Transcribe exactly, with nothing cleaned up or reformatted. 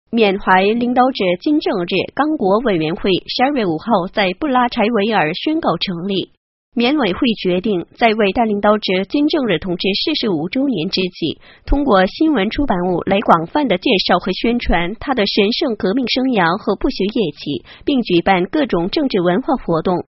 缅怀领导者金正日刚果委员会十二月五号在布拉柴维尔宣告成立。缅委会决定在伟大领导者金正日同志逝世五周年之际，通过新闻出版物来广泛的介绍和宣传他的神圣革命生涯和不朽业绩，并举办各种政治文化活动，